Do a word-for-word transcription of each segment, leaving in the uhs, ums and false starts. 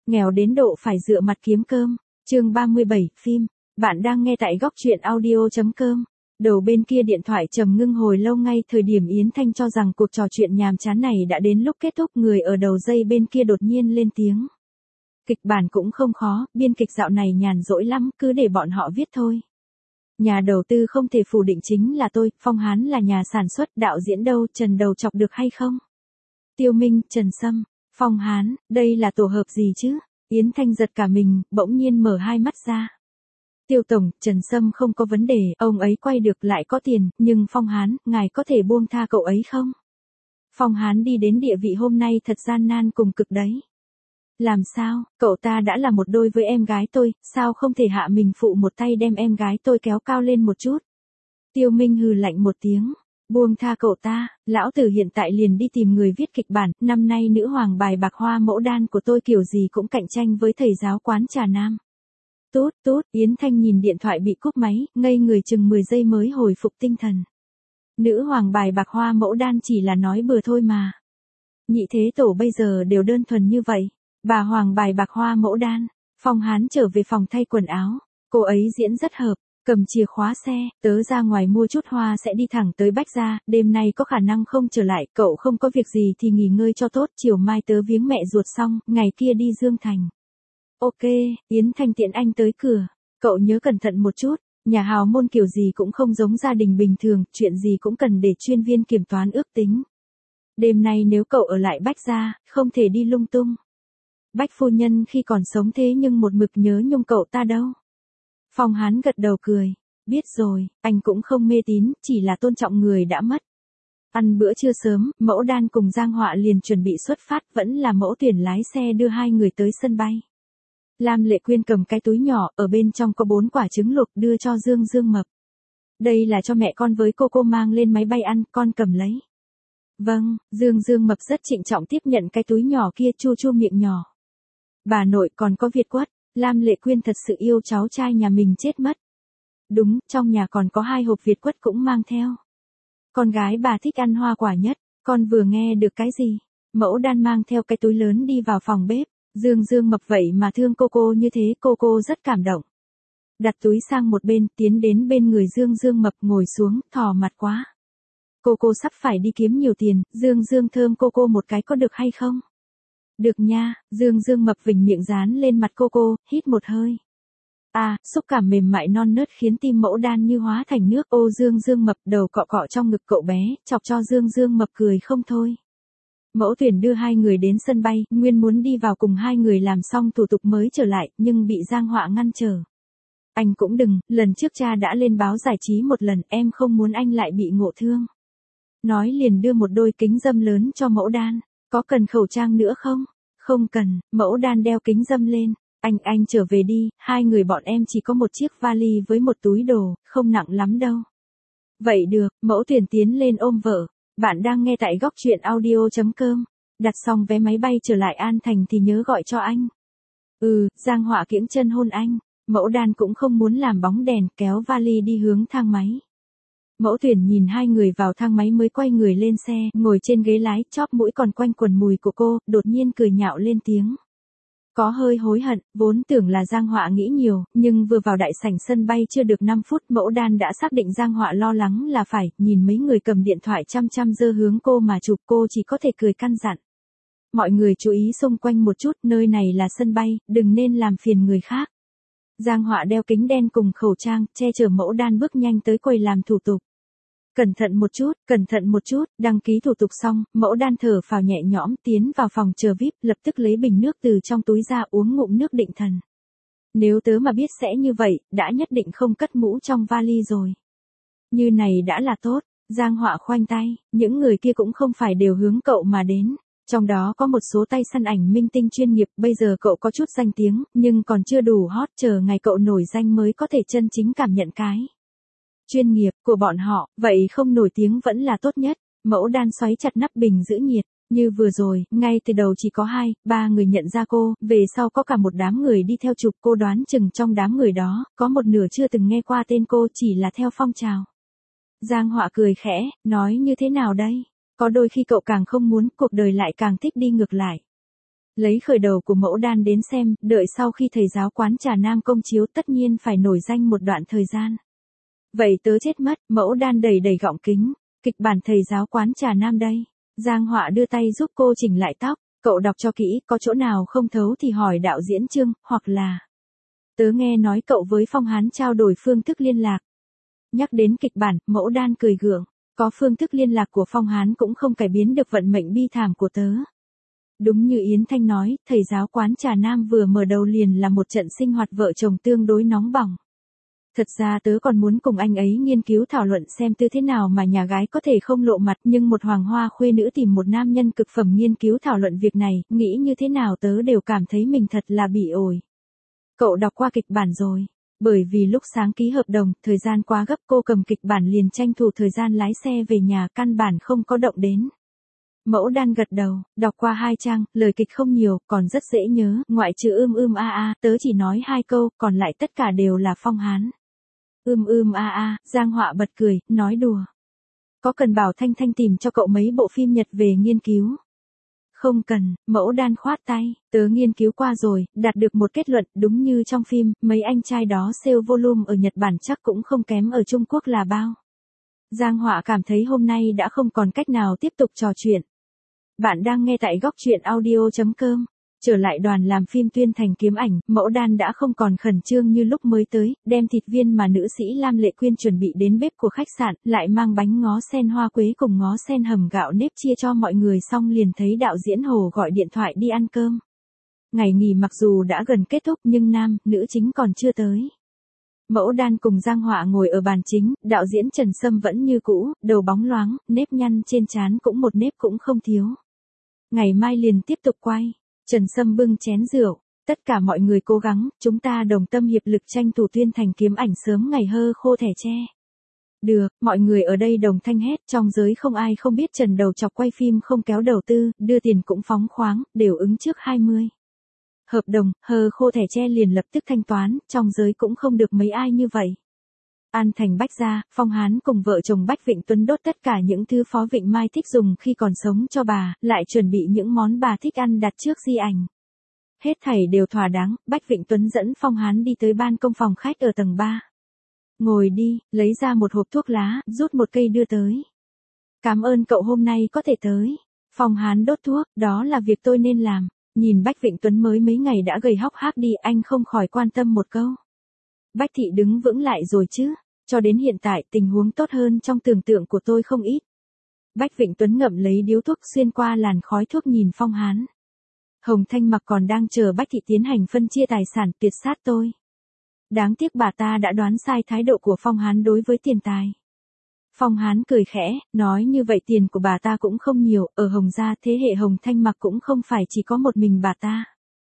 nghèo đến độ phải dựa mặt kiếm cơm. Chương ba mươi bảy, phim. Bạn đang nghe tại góc truyện audio chấm com. Đầu bên kia điện thoại trầm ngưng hồi lâu, ngay thời điểm Yến Thanh cho rằng cuộc trò chuyện nhàm chán này đã đến lúc kết thúc, người ở đầu dây bên kia đột nhiên lên tiếng. Kịch bản cũng không khó, biên kịch dạo này nhàn rỗi lắm, cứ để bọn họ viết thôi. Nhà đầu tư không thể phủ định chính là tôi, Phong Hán là nhà sản xuất, đạo diễn đâu, Trần đầu chọc được hay không? Tiêu Minh, Trần Sâm, Phong Hán, đây là tổ hợp gì chứ? Yến Thanh giật cả mình, bỗng nhiên mở hai mắt ra. Tiêu Tổng, Trần Sâm không có vấn đề, ông ấy quay được lại có tiền, nhưng Phong Hán, ngài có thể buông tha cậu ấy không? Phong Hán đi đến địa vị hôm nay thật gian nan cùng cực đấy. Làm sao, cậu ta đã là một đôi với em gái tôi, sao không thể hạ mình phụ một tay đem em gái tôi kéo cao lên một chút? Tiêu Minh hừ lạnh một tiếng, buông tha cậu ta, lão tử hiện tại liền đi tìm người viết kịch bản, năm nay nữ hoàng bài bạc hoa mẫu đan của tôi kiểu gì cũng cạnh tranh với thầy giáo quán trà nam. Tút, tút, Yến Thanh nhìn điện thoại bị cúp máy, ngây người chừng mười giây mới hồi phục tinh thần. Nữ hoàng bài bạc hoa mẫu đan chỉ là nói bừa thôi mà. Nhị thế tổ bây giờ đều đơn thuần như vậy. Bà hoàng bài bạc hoa mẫu đan, Phong Hán trở về phòng thay quần áo, cô ấy diễn rất hợp, cầm chìa khóa xe, tớ ra ngoài mua chút hoa sẽ đi thẳng tới Bách Gia, đêm nay có khả năng không trở lại, cậu không có việc gì thì nghỉ ngơi cho tốt, chiều mai tớ viếng mẹ ruột xong, ngày kia đi Dương Thành. Ok, Yến Thanh tiện anh tới cửa, cậu nhớ cẩn thận một chút, nhà hào môn kiểu gì cũng không giống gia đình bình thường, chuyện gì cũng cần để chuyên viên kiểm toán ước tính. Đêm nay nếu cậu ở lại Bách Gia, không thể đi lung tung. Bách phu nhân khi còn sống thế nhưng một mực nhớ nhung cậu ta đâu. Phong Hán gật đầu cười, biết rồi, anh cũng không mê tín, chỉ là tôn trọng người đã mất. Ăn bữa trưa sớm, Mẫu Đan cùng Giang Họa liền chuẩn bị xuất phát, vẫn là Mẫu Tuyển lái xe đưa hai người tới sân bay. Lam Lệ Quyên cầm cái túi nhỏ, ở bên trong có bốn quả trứng luộc đưa cho Dương Dương Mập. Đây là cho mẹ con với cô cô mang lên máy bay ăn, con cầm lấy. Vâng, Dương Dương Mập rất trịnh trọng tiếp nhận cái túi nhỏ kia, chu chu miệng nhỏ. Bà nội còn có Việt quất, Lam Lệ Quyên thật sự yêu cháu trai nhà mình chết mất. Đúng, trong nhà còn có hai hộp Việt quất cũng mang theo. Con gái bà thích ăn hoa quả nhất, con vừa nghe được cái gì? Mẫu Đan mang theo cái túi lớn đi vào phòng bếp, Dương Dương Mập vậy mà thương cô cô như thế, cô cô rất cảm động. Đặt túi sang một bên, tiến đến bên người Dương Dương Mập ngồi xuống, thò mặt quá. Cô cô sắp phải đi kiếm nhiều tiền, Dương Dương thơm cô cô một cái có được hay không? Được nha, Dương Dương Mập vểnh miệng dán lên mặt cô cô, hít một hơi. À, xúc cảm mềm mại non nớt khiến tim Mẫu Đan như hóa thành nước. Ô Dương Dương Mập đầu cọ cọ trong ngực cậu bé, chọc cho Dương Dương Mập cười không thôi. Mẫu Tuyển đưa hai người đến sân bay, nguyên muốn đi vào cùng hai người làm xong thủ tục mới trở lại, nhưng bị Giang Họa ngăn trở. Anh cũng đừng, lần trước cha đã lên báo giải trí một lần, em không muốn anh lại bị ngộ thương. Nói liền đưa một đôi kính râm lớn cho Mẫu Đan. Có cần khẩu trang nữa không? Không cần, Mẫu Đan đeo kính râm lên. Anh, anh trở về đi, hai người bọn em chỉ có một chiếc vali với một túi đồ, không nặng lắm đâu. Vậy được, Mẫu Tuyển tiến lên ôm vợ. Bạn đang nghe tại góc truyện audio chấm com. Đặt xong vé máy bay trở lại An Thành thì nhớ gọi cho anh. Ừ, Giang Họa kiễng chân hôn anh. Mẫu Đan cũng không muốn làm bóng đèn, kéo vali đi hướng thang máy. Mẫu Tuyển nhìn hai người vào thang máy mới quay người lên xe, ngồi trên ghế lái, chóp mũi còn quanh quần mùi của cô, đột nhiên cười nhạo lên tiếng. Có hơi hối hận, vốn tưởng là Giang Họa nghĩ nhiều, nhưng vừa vào đại sảnh sân bay chưa được năm phút, Mẫu Đan đã xác định Giang Họa lo lắng là phải, nhìn mấy người cầm điện thoại chăm chăm giơ hướng cô mà chụp, cô chỉ có thể cười căn dặn. Mọi người chú ý xung quanh một chút, nơi này là sân bay, đừng nên làm phiền người khác. Giang Họa đeo kính đen cùng khẩu trang, che chở Mẫu Đan bước nhanh tới quầy làm thủ tục. Cẩn thận một chút, cẩn thận một chút, đăng ký thủ tục xong, Mẫu Đan thở phào nhẹ nhõm tiến vào phòng chờ vi ai pi, lập tức lấy bình nước từ trong túi ra uống ngụm nước định thần. Nếu tớ mà biết sẽ như vậy, đã nhất định không cất mũ trong vali rồi. Như này đã là tốt, Giang Họa khoanh tay, những người kia cũng không phải đều hướng cậu mà đến. Trong đó có một số tay săn ảnh minh tinh chuyên nghiệp, bây giờ cậu có chút danh tiếng, nhưng còn chưa đủ hot, chờ ngày cậu nổi danh mới có thể chân chính cảm nhận cái chuyên nghiệp của bọn họ, vậy không nổi tiếng vẫn là tốt nhất. Mẫu Đan xoáy chặt nắp bình giữ nhiệt, như vừa rồi, ngay từ đầu chỉ có hai, ba người nhận ra cô, về sau có cả một đám người đi theo chụp, cô đoán chừng trong đám người đó, có một nửa chưa từng nghe qua tên cô, chỉ là theo phong trào. Giang Họa cười khẽ, nói như thế nào đây? Có đôi khi cậu càng không muốn, cuộc đời lại càng thích đi ngược lại. Lấy khởi đầu của mẫu đan đến xem, đợi sau khi thầy giáo quán trà Nam công chiếu tất nhiên phải nổi danh một đoạn thời gian. Vậy tớ chết mất, mẫu đan đầy đầy gọng kính, kịch bản thầy giáo quán trà Nam đây. Giang Họa đưa tay giúp cô chỉnh lại tóc, cậu đọc cho kỹ, có chỗ nào không thấu thì hỏi đạo diễn Trương, hoặc là... Tớ nghe nói cậu với Phong Hán trao đổi phương thức liên lạc. Nhắc đến kịch bản, mẫu đan cười gượng, có phương thức liên lạc của Phong Hán cũng không cải biến được vận mệnh bi thảm của tớ. Đúng như Yến Thanh nói, thầy giáo quán trà Nam vừa mở đầu liền là một trận sinh hoạt vợ chồng tương đối nóng bỏng. Thật ra tớ còn muốn cùng anh ấy nghiên cứu thảo luận xem tư thế nào mà nhà gái có thể không lộ mặt, nhưng một hoàng hoa khuê nữ tìm một nam nhân cực phẩm nghiên cứu thảo luận việc này, nghĩ như thế nào tớ đều cảm thấy mình thật là bị ổi. Cậu đọc qua kịch bản rồi. Bởi vì lúc sáng ký hợp đồng, thời gian quá gấp, cô cầm kịch bản liền tranh thủ thời gian lái xe về nhà, căn bản không có động đến. Mẫu đan gật đầu, đọc qua hai trang, lời kịch không nhiều, còn rất dễ nhớ, ngoại trừ ưm ưm a a, tớ chỉ nói hai câu, còn lại tất cả đều là Phong Hán. Ưm ưm a a, Giang Họa bật cười, nói đùa. Có cần bảo Thanh Thanh tìm cho cậu mấy bộ phim Nhật về nghiên cứu? Không cần, mẫu đan khoát tay, tớ nghiên cứu qua rồi, đạt được một kết luận, đúng như trong phim, mấy anh trai đó sale volume ở Nhật Bản chắc cũng không kém ở Trung Quốc là bao. Giang Họa cảm thấy hôm nay đã không còn cách nào tiếp tục trò chuyện. Bạn đang nghe tại góc truyện audio chấm com. Trở lại đoàn làm phim Tuyên Thành Kiếm Ảnh, mẫu đan đã không còn khẩn trương như lúc mới tới, đem thịt viên mà nữ sĩ Lam Lệ Quyên chuẩn bị đến bếp của khách sạn, lại mang bánh ngó sen hoa quế cùng ngó sen hầm gạo nếp chia cho mọi người, xong liền thấy đạo diễn Hồ gọi điện thoại đi ăn cơm. Ngày nghỉ mặc dù đã gần kết thúc nhưng nam, nữ chính còn chưa tới. Mẫu đan cùng Giang Họa ngồi ở bàn chính, đạo diễn Trần Sâm vẫn như cũ, đầu bóng loáng, nếp nhăn trên trán cũng một nếp cũng không thiếu. Ngày mai liền tiếp tục quay. Trần Sâm bưng chén rượu, tất cả mọi người cố gắng, chúng ta đồng tâm hiệp lực tranh thủ Tuyên Thành Kiếm Ảnh sớm ngày hơ khô thẻ tre. Được, mọi người ở đây đồng thanh hét, trong giới không ai không biết Trần đầu chọc quay phim không kéo đầu tư, đưa tiền cũng phóng khoáng, đều ứng trước hai mươi. Hợp đồng, hơ khô thẻ tre liền lập tức thanh toán, trong giới cũng không được mấy ai như vậy. An Thành Bách Gia, Phong Hán cùng vợ chồng Bách Vịnh Tuấn đốt tất cả những thứ Phó Vịnh Mai thích dùng khi còn sống cho bà, lại chuẩn bị những món bà thích ăn đặt trước di ảnh. Hết thảy đều thỏa đáng, Bách Vịnh Tuấn dẫn Phong Hán đi tới ban công phòng khách ở tầng ba. Ngồi đi, lấy ra một hộp thuốc lá, rút một cây đưa tới. Cảm ơn cậu hôm nay có thể tới. Phong Hán đốt thuốc, đó là việc tôi nên làm. Nhìn Bách Vịnh Tuấn mới mấy ngày đã gầy hóc hác đi, anh không khỏi quan tâm một câu. Bách Thị đứng vững lại rồi chứ, cho đến hiện tại tình huống tốt hơn trong tưởng tượng của tôi không ít. Bách Vịnh Tuấn ngậm lấy điếu thuốc xuyên qua làn khói thuốc nhìn Phong Hán. Hồng Thanh Mặc còn đang chờ Bách Thị tiến hành phân chia tài sản tuyệt sát tôi. Đáng tiếc bà ta đã đoán sai thái độ của Phong Hán đối với tiền tài. Phong Hán cười khẽ, nói như vậy tiền của bà ta cũng không nhiều, ở Hồng gia thế hệ Hồng Thanh Mặc cũng không phải chỉ có một mình bà ta.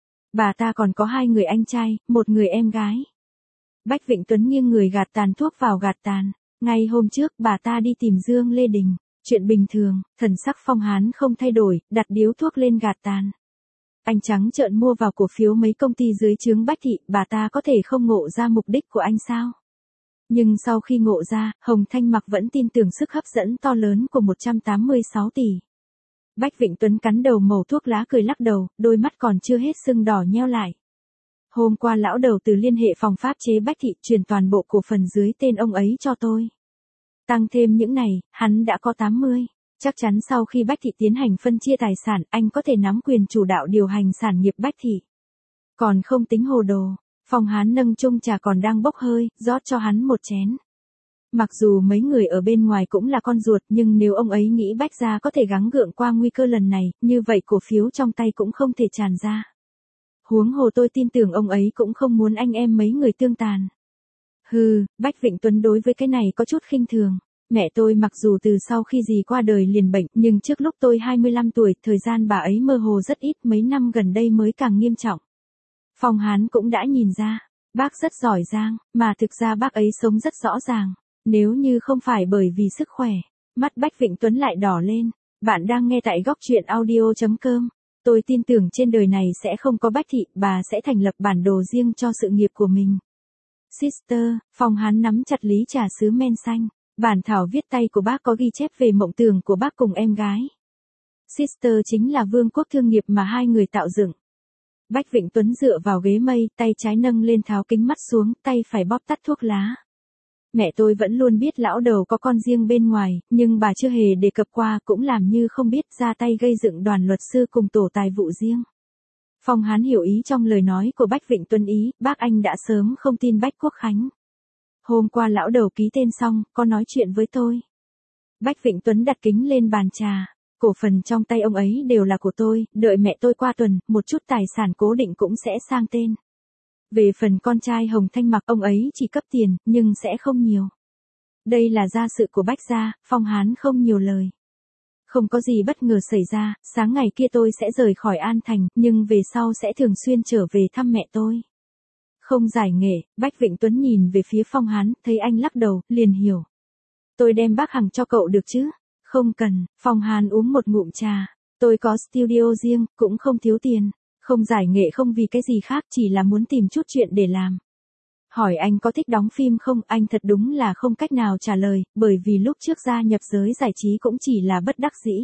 Bà ta còn có hai người anh trai, một người em gái. Bách Vịnh Tuấn nghiêng người gạt tàn thuốc vào gạt tàn. Ngay hôm trước bà ta đi tìm Dương Lê Đình. Chuyện bình thường, thần sắc Phong Hán không thay đổi, đặt điếu thuốc lên gạt tàn. Anh trắng trợn mua vào cổ phiếu mấy công ty dưới trướng Bách Thị, bà ta có thể không ngộ ra mục đích của anh sao? Nhưng sau khi ngộ ra, Hồng Thanh Mặc vẫn tin tưởng sức hấp dẫn to lớn của một trăm tám mươi sáu tỷ. Bách Vịnh Tuấn cắn đầu mẩu thuốc lá cười lắc đầu, đôi mắt còn chưa hết sưng đỏ nheo lại. Hôm qua lão đầu từ liên hệ phòng pháp chế Bách Thị truyền toàn bộ cổ phần dưới tên ông ấy cho tôi. Tăng thêm những này, hắn đã có tám mươi. Chắc chắn sau khi Bách Thị tiến hành phân chia tài sản, anh có thể nắm quyền chủ đạo điều hành sản nghiệp Bách Thị. Còn không tính hồ đồ, Phong Hán nâng chung trà còn đang bốc hơi, rót cho hắn một chén. Mặc dù mấy người ở bên ngoài cũng là con ruột, nhưng nếu ông ấy nghĩ Bách gia có thể gắng gượng qua nguy cơ lần này, như vậy cổ phiếu trong tay cũng không thể tràn ra. Huống hồ tôi tin tưởng ông ấy cũng không muốn anh em mấy người tương tàn. Hừ, Bách Vịnh Tuấn đối với cái này có chút khinh thường. Mẹ tôi mặc dù từ sau khi dì qua đời liền bệnh, nhưng trước lúc tôi hai mươi lăm tuổi, thời gian bà ấy mơ hồ rất ít, mấy năm gần đây mới càng nghiêm trọng. Phong Hán cũng đã nhìn ra, bác rất giỏi giang, mà thực ra bác ấy sống rất rõ ràng. Nếu như không phải bởi vì sức khỏe, mắt Bách Vịnh Tuấn lại đỏ lên. Bạn đang nghe tại góc truyện audio chấm com. Tôi tin tưởng trên đời này sẽ không có Bách Thị, bà sẽ thành lập bản đồ riêng cho sự nghiệp của mình. Sister, Phong Hán nắm chặt lý trà sứ men xanh. Bản thảo viết tay của bác có ghi chép về mộng tưởng của bác cùng em gái. Sister chính là vương quốc thương nghiệp mà hai người tạo dựng. Bách Vịnh Tuấn dựa vào ghế mây, tay trái nâng lên tháo kính mắt xuống, tay phải bóp tắt thuốc lá. Mẹ tôi vẫn luôn biết lão đầu có con riêng bên ngoài, nhưng bà chưa hề đề cập qua, cũng làm như không biết, ra tay gây dựng đoàn luật sư cùng tổ tài vụ riêng. Phong Hán hiểu ý trong lời nói của Bách Vịnh Tuấn ý, bác anh đã sớm không tin Bách Quốc Khánh. Hôm qua lão đầu ký tên xong, có nói chuyện với tôi. Bách Vịnh Tuấn đặt kính lên bàn trà. Cổ phần trong tay ông ấy đều là của tôi, đợi mẹ tôi qua tuần, một chút tài sản cố định cũng sẽ sang tên. Về phần con trai Hồng Thanh Mặc, ông ấy chỉ cấp tiền, nhưng sẽ không nhiều. Đây là gia sự của Bách gia, Phong Hán không nhiều lời. Không có gì bất ngờ xảy ra, sáng ngày kia tôi sẽ rời khỏi An Thành, nhưng về sau sẽ thường xuyên trở về thăm mẹ tôi. Không giải nghệ, Bách Vịnh Tuấn nhìn về phía Phong Hán, thấy anh lắc đầu, liền hiểu. Tôi đem bác Hằng cho cậu được chứ? Không cần, Phong Hán uống một ngụm trà. Tôi có studio riêng, cũng không thiếu tiền. Không giải nghệ không vì cái gì khác, chỉ là muốn tìm chút chuyện để làm. Hỏi anh có thích đóng phim không, anh thật đúng là không cách nào trả lời, bởi vì lúc trước gia nhập giới giải trí cũng chỉ là bất đắc dĩ.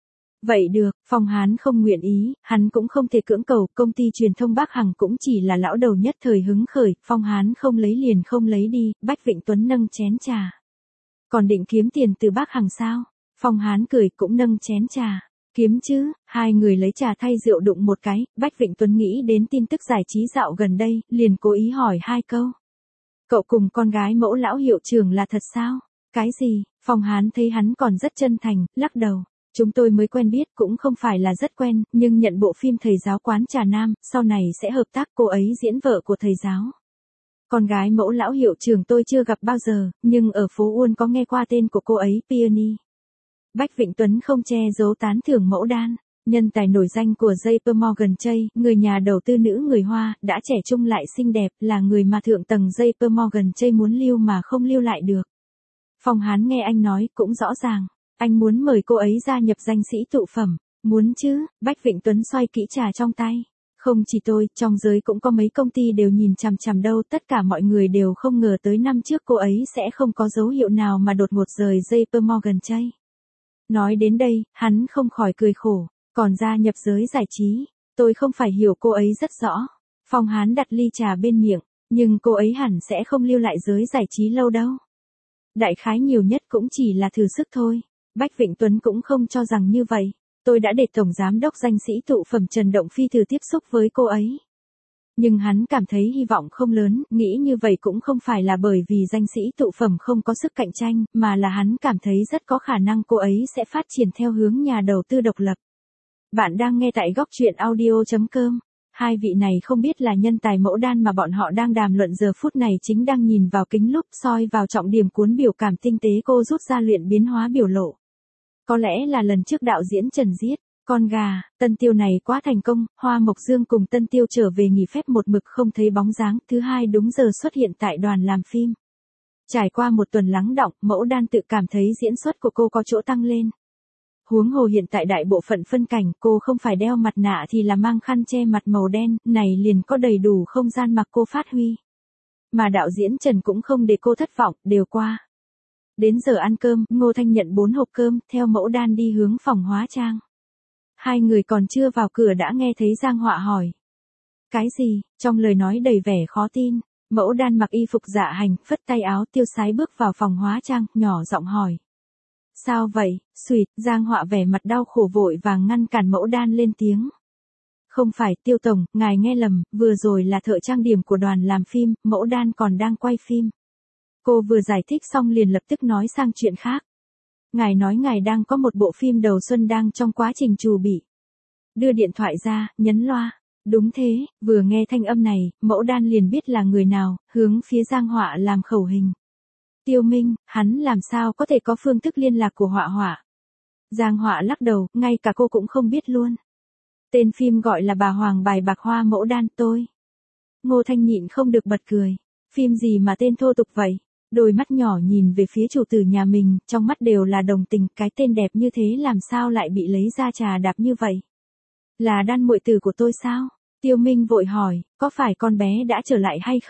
Vậy được, Phong Hán không nguyện ý, hắn cũng không thể cưỡng cầu, công ty truyền thông Bác Hằng cũng chỉ là lão đầu nhất thời hứng khởi, Phong Hán không lấy liền không lấy đi, Bách Vịnh Tuấn nâng chén trà. Còn định kiếm tiền từ Bác Hằng sao? Phong Hán cười cũng nâng chén trà. Kiếm chứ, hai người lấy trà thay rượu đụng một cái, Bách Vịnh Tuấn nghĩ đến tin tức giải trí dạo gần đây, liền cố ý hỏi hai câu. Cậu cùng con gái mẫu lão hiệu trưởng là thật sao? Cái gì? Phong Hán thấy hắn còn rất chân thành, lắc đầu. Chúng tôi mới quen biết cũng không phải là rất quen, nhưng nhận bộ phim Thầy giáo quán trà Nam, sau này sẽ hợp tác, cô ấy diễn vợ của thầy giáo. Con gái mẫu lão hiệu trưởng tôi chưa gặp bao giờ, nhưng ở phố Uôn có nghe qua tên của cô ấy, Peony. Bách Vịnh Tuấn không che giấu tán thưởng Mẫu Đan, nhân tài nổi danh của J P Morgan Chase, người nhà đầu tư nữ người Hoa, đã trẻ trung lại xinh đẹp, là người mà thượng tầng J P Morgan Chase muốn lưu mà không lưu lại được. Phong Hán nghe anh nói cũng rõ ràng, anh muốn mời cô ấy gia nhập danh sĩ tụ phẩm, muốn chứ, Bách Vịnh Tuấn xoay kỹ trà trong tay. Không chỉ tôi, trong giới cũng có mấy công ty đều nhìn chằm chằm đâu, tất cả mọi người đều không ngờ tới năm trước cô ấy sẽ không có dấu hiệu nào mà đột ngột rời J P Morgan Chase. Nói đến đây, hắn không khỏi cười khổ, còn gia nhập giới giải trí, tôi không phải hiểu cô ấy rất rõ. Phong Hán đặt ly trà bên miệng, nhưng cô ấy hẳn sẽ không lưu lại giới giải trí lâu đâu. Đại khái nhiều nhất cũng chỉ là thử sức thôi. Bách Vịnh Tuấn cũng không cho rằng như vậy. Tôi đã để Tổng Giám đốc danh sĩ tụ phẩm Trần Động Phi thử tiếp xúc với cô ấy. Nhưng hắn cảm thấy hy vọng không lớn, nghĩ như vậy cũng không phải là bởi vì danh sĩ tụ phẩm không có sức cạnh tranh, mà là hắn cảm thấy rất có khả năng cô ấy sẽ phát triển theo hướng nhà đầu tư độc lập. Bạn đang nghe tại góc truyện audio chấm com. Hai vị này không biết là nhân tài Mẫu Đan mà bọn họ đang đàm luận giờ phút này chính đang nhìn vào kính lúp soi vào trọng điểm cuốn biểu cảm tinh tế cô rút ra luyện biến hóa biểu lộ. Có lẽ là lần trước đạo diễn Trần Giết, Con Gà, Tân Tiêu này quá thành công, Hoa Mộc Dương cùng Tân Tiêu trở về nghỉ phép một mực không thấy bóng dáng, thứ hai đúng giờ xuất hiện tại đoàn làm phim. Trải qua một tuần lắng đọng, Mẫu Đan tự cảm thấy diễn xuất của cô có chỗ tăng lên. Huống hồ hiện tại đại bộ phận phân cảnh cô không phải đeo mặt nạ thì là mang khăn che mặt màu đen, này liền có đầy đủ không gian mặc cô phát huy. Mà đạo diễn Trần cũng không để cô thất vọng, đều qua. Đến giờ ăn cơm, Ngô Thanh nhận bốn hộp cơm, theo Mẫu Đan đi hướng phòng hóa trang. Hai người còn chưa vào cửa đã nghe thấy Giang Họa hỏi. Cái gì? Trong lời nói đầy vẻ khó tin, Mẫu Đan mặc y phục dạ hành, phất tay áo tiêu sái bước vào phòng hóa trang, nhỏ giọng hỏi. Sao vậy? Xuyệt, Giang Họa vẻ mặt đau khổ vội vàng ngăn cản Mẫu Đan lên tiếng. Không phải, Tiêu Tổng, ngài nghe lầm, vừa rồi là thợ trang điểm của đoàn làm phim, Mẫu Đan còn đang quay phim. Cô vừa giải thích xong liền lập tức nói sang chuyện khác. Ngài nói ngài đang có một bộ phim đầu xuân đang trong quá trình chuẩn bị. Đưa điện thoại ra, nhấn loa. Đúng thế, vừa nghe thanh âm này, Mẫu Đan liền biết là người nào, hướng phía Giang Họa làm khẩu hình. Tiêu Minh, hắn làm sao có thể có phương thức liên lạc của Họa Họa? Giang Họa lắc đầu, ngay cả cô cũng không biết luôn. Tên phim gọi là Bà Hoàng Bài Bạc Hoa Mẫu Đan tôi. Ngô Thanh nhịn không được bật cười. Phim gì mà tên thô tục vậy? Đôi mắt nhỏ nhìn về phía chủ tử nhà mình, trong mắt đều là đồng tình, cái tên đẹp như thế làm sao lại bị lấy ra trà đạp như vậy? Là Đan muội tử của tôi sao? Tiêu Minh vội hỏi, có phải con bé đã trở lại hay không?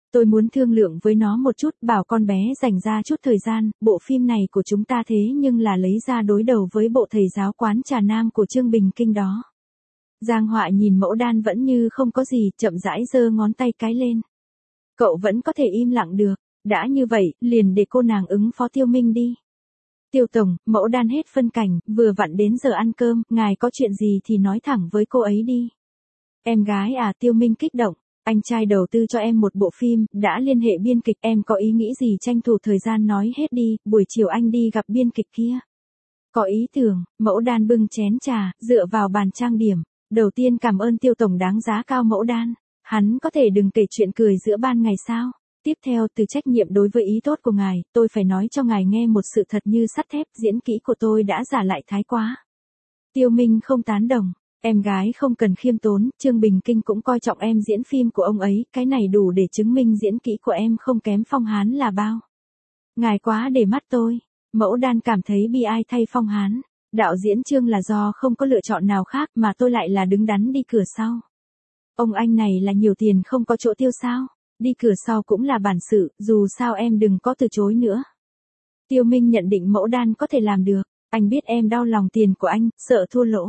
Tôi muốn thương lượng với nó một chút, bảo con bé dành ra chút thời gian, bộ phim này của chúng ta thế nhưng là lấy ra đối đầu với bộ thầy giáo quán trà nam của Trương Bình Kinh đó. Giang Họa nhìn Mẫu Đan vẫn như không có gì, chậm rãi giơ ngón tay cái lên. Cậu vẫn có thể im lặng được, đã như vậy, liền để cô nàng ứng phó Tiêu Minh đi. Tiêu tổng, Mẫu Đan hết phân cảnh, vừa vặn đến giờ ăn cơm, ngài có chuyện gì thì nói thẳng với cô ấy đi. Em gái à, Tiêu Minh kích động, anh trai đầu tư cho em một bộ phim, đã liên hệ biên kịch, em có ý nghĩ gì tranh thủ thời gian nói hết đi, buổi chiều anh đi gặp biên kịch kia. Có ý tưởng, Mẫu Đan bưng chén trà, dựa vào bàn trang điểm. Đầu tiên cảm ơn Tiêu tổng đáng giá cao Mẫu Đan, hắn có thể đừng kể chuyện cười giữa ban ngày sao. Tiếp theo, từ trách nhiệm đối với ý tốt của ngài, tôi phải nói cho ngài nghe một sự thật như sắt thép, diễn kỹ của tôi đã giả lại thái quá. Tiêu Minh không tán đồng, em gái không cần khiêm tốn, Trương Bình Kinh cũng coi trọng em diễn phim của ông ấy, cái này đủ để chứng minh diễn kỹ của em không kém Phong Hán là bao. Ngài quá để mắt tôi, Mẫu Đan cảm thấy bi ai thay Phong Hán. Đạo diễn Trương là do không có lựa chọn nào khác mà tôi lại là đứng đắn đi cửa sau. Ông anh này là nhiều tiền không có chỗ tiêu sao, đi cửa sau cũng là bản sự, dù sao em đừng có từ chối nữa. Tiêu Minh nhận định Mẫu Đan có thể làm được, anh biết em đau lòng tiền của anh, sợ thua lỗ.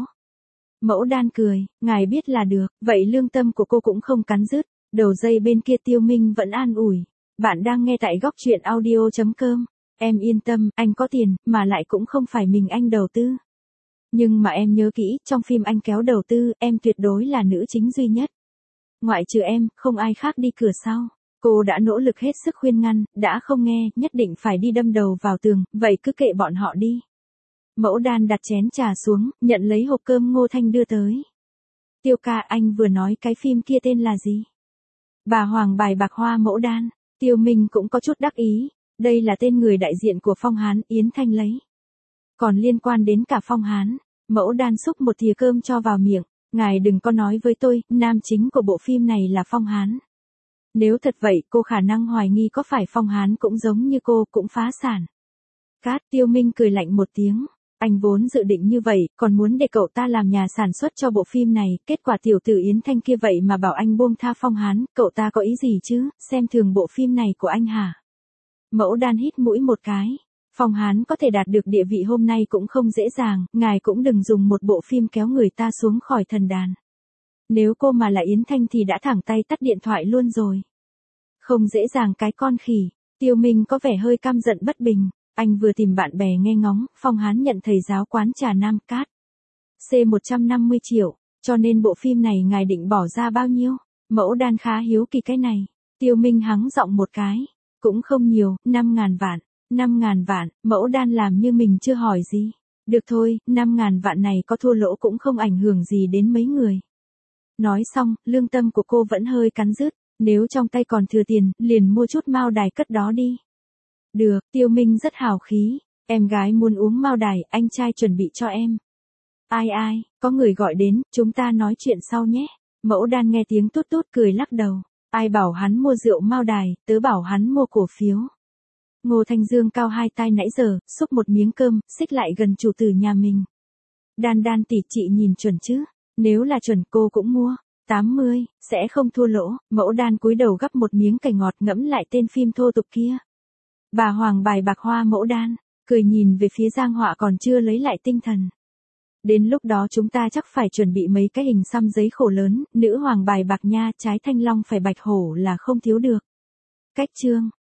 Mẫu Đan cười, ngài biết là được, vậy lương tâm của cô cũng không cắn rứt, đầu dây bên kia Tiêu Minh vẫn an ủi. Bạn đang nghe tại góc truyện audio chấm com. Em yên tâm, anh có tiền, mà lại cũng không phải mình anh đầu tư. Nhưng mà em nhớ kỹ, trong phim anh kéo đầu tư, em tuyệt đối là nữ chính duy nhất. Ngoại trừ em, không ai khác đi cửa sau. Cô đã nỗ lực hết sức khuyên ngăn, đã không nghe, nhất định phải đi đâm đầu vào tường, vậy cứ kệ bọn họ đi. Mẫu Đan đặt chén trà xuống, nhận lấy hộp cơm Ngô Thanh đưa tới. Tiêu ca, anh vừa nói cái phim kia tên là gì? Bà Hoàng bài bạc hoa Mẫu Đan. Tiêu Minh cũng có chút đắc ý. Đây là tên người đại diện của Phong Hán, Yến Thanh lấy. Còn liên quan đến cả Phong Hán, Mẫu Đan xúc một thìa cơm cho vào miệng. Ngài đừng có nói với tôi, nam chính của bộ phim này là Phong Hán. Nếu thật vậy, cô khả năng hoài nghi có phải Phong Hán cũng giống như cô, cũng phá sản. Cát, Tiêu Minh cười lạnh một tiếng. Anh vốn dự định như vậy, còn muốn để cậu ta làm nhà sản xuất cho bộ phim này, kết quả tiểu tử Yến Thanh kia vậy mà bảo anh buông tha Phong Hán, cậu ta có ý gì chứ, xem thường bộ phim này của anh hả? Mẫu Đan hít mũi một cái. Phong Hán có thể đạt được địa vị hôm nay cũng không dễ dàng, ngài cũng đừng dùng một bộ phim kéo người ta xuống khỏi thần đàn. Nếu cô mà là Yến Thanh thì đã thẳng tay tắt điện thoại luôn rồi. Không dễ dàng cái con khỉ. Tiêu Minh có vẻ hơi căm giận bất bình. Anh vừa tìm bạn bè nghe ngóng, Phong Hán nhận thầy giáo quán trà Nam Cát. C một trăm năm mươi triệu, cho nên bộ phim này ngài định bỏ ra bao nhiêu? Mẫu Đan khá hiếu kỳ cái này. Tiêu Minh hắng giọng một cái. Cũng không nhiều, năm ngàn vạn. năm ngàn vạn, Mẫu Đan làm như mình chưa hỏi gì. Được thôi, năm ngàn vạn này có thua lỗ cũng không ảnh hưởng gì đến mấy người. Nói xong, lương tâm của cô vẫn hơi cắn rứt. Nếu trong tay còn thừa tiền, liền mua chút mao đài cất đó đi. Được, Tiêu Minh rất hào khí. Em gái muốn uống mao đài, anh trai chuẩn bị cho em. Ai ai, có người gọi đến, chúng ta nói chuyện sau nhé. Mẫu Đan nghe tiếng tút tút cười lắc đầu. Ai bảo hắn mua rượu mao đài, tớ bảo hắn mua cổ phiếu. Ngô Thanh Dương cao hai tai nãy giờ, xúc một miếng cơm, xích lại gần chủ tử nhà mình. Đan Đan tỷ, chị nhìn chuẩn chứ? Nếu là chuẩn cô cũng mua. tám mươi, sẽ không thua lỗ. Mẫu Đan cúi đầu gắp một miếng cải ngọt ngẫm lại tên phim thô tục kia. Bà Hoàng bài bạc hoa Mẫu Đan, cười nhìn về phía Giang Họa còn chưa lấy lại tinh thần. Đến lúc đó chúng ta chắc phải chuẩn bị mấy cái hình xăm giấy khổ lớn, nữ hoàng bài bạc nha, trái thanh long phải bạch hổ là không thiếu được. Cách chương.